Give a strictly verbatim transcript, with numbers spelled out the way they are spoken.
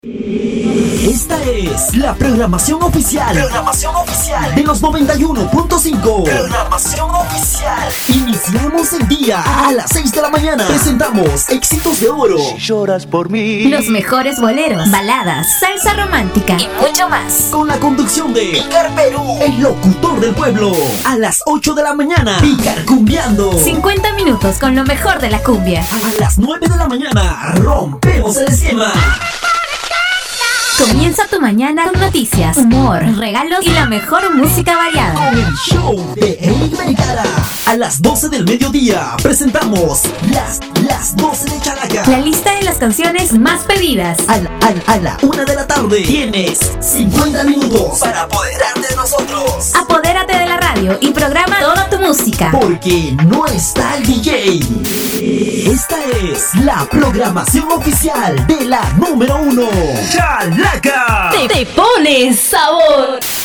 Esta es la programación oficial. Programación oficial de los noventa y uno punto cinco. Programación oficial. Iniciamos el día a las seis de la mañana. Presentamos éxitos de oro. Si lloras por mí. Los mejores boleros, baladas, salsa romántica y mucho más. Con la conducción de Pícar Perú, el locutor del pueblo. A las ocho de la mañana, Pícar Cumbiando. cincuenta minutos con lo mejor de la cumbia. A las nueve de la mañana, rompemos el esquema. Comienza tu mañana con noticias, humor, regalos y la mejor música variada. Con el show de Eric Vergara. A las doce del mediodía presentamos las, las doce de Chalaca. La lista de las canciones más pedidas. A la, a la, a la una de la tarde tienes cincuenta minutos para apoderarte de nosotros. Apodérate de la radio y programa toda tu música. Porque no está el D J. Esta es la programación oficial de la número uno. ¡Chalaca! Te, te pones sabor.